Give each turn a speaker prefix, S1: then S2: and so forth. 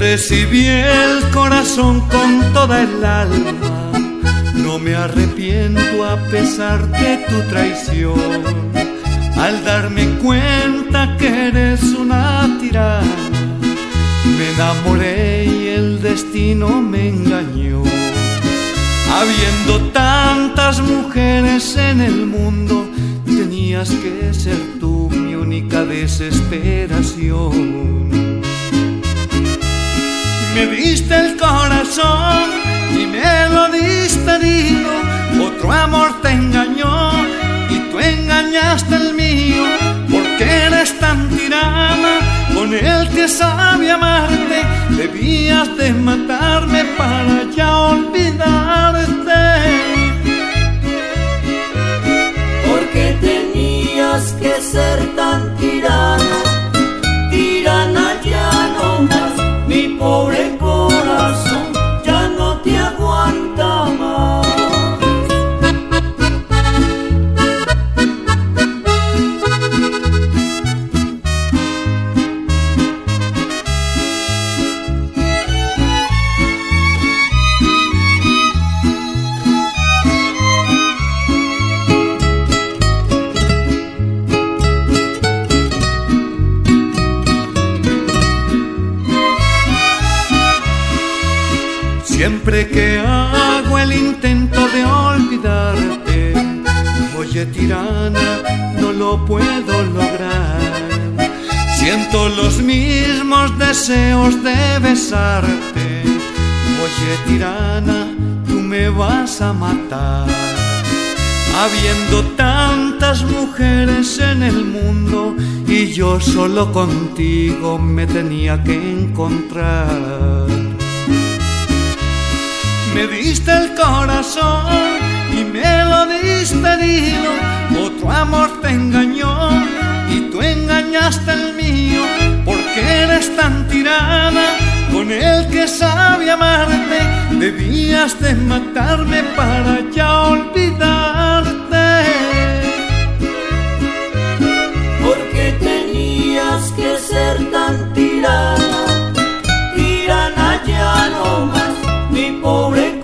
S1: recibí el corazón con toda el alma. No me arrepiento a pesar de tu traición. Al darme cuenta que eres una tirana, me enamoré y el destino me engañó. Habiendo tantas mujeres en el mundo, tenías que ser tú mi única desesperación. Me diste el corazón y me lo diste herido. Otro amor te engañó y tú engañaste el mío. Porque eres tan tirana con el que sabe amarte. Debías de matarme para ya olvidarte.
S2: Porque tenías que ser tan tirana, tirana ya no más. Mi pobre corazón ya no te aguanta más.
S1: Siempre que hago el intento de olvidarte, oye tirana, no lo puedo lograr. Siento los mismos deseos de besarte. Oye tirana, tú me vas a matar. Habiendo tantas mujeres en el mundo y yo solo contigo me tenía que encontrar. Me diste el corazón y me lo diste herido. Otro amor te engañó y tú engañaste el mío. Porque eres tan tirana con el que sabe amarte. Debías de matarme para ya olvidarte.
S2: Porque tenías que ser tan tirana, tirana ya no más. Mi pobre